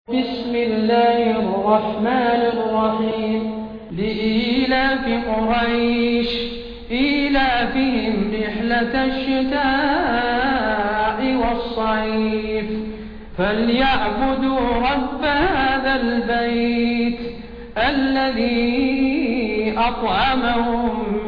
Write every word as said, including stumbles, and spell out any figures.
بسم الله الرحمن الرحيم لإيلاف قريش إيلافهم رحلة الشتاء والصيف فليعبدوا رب هذا البيت الذي أطعمهم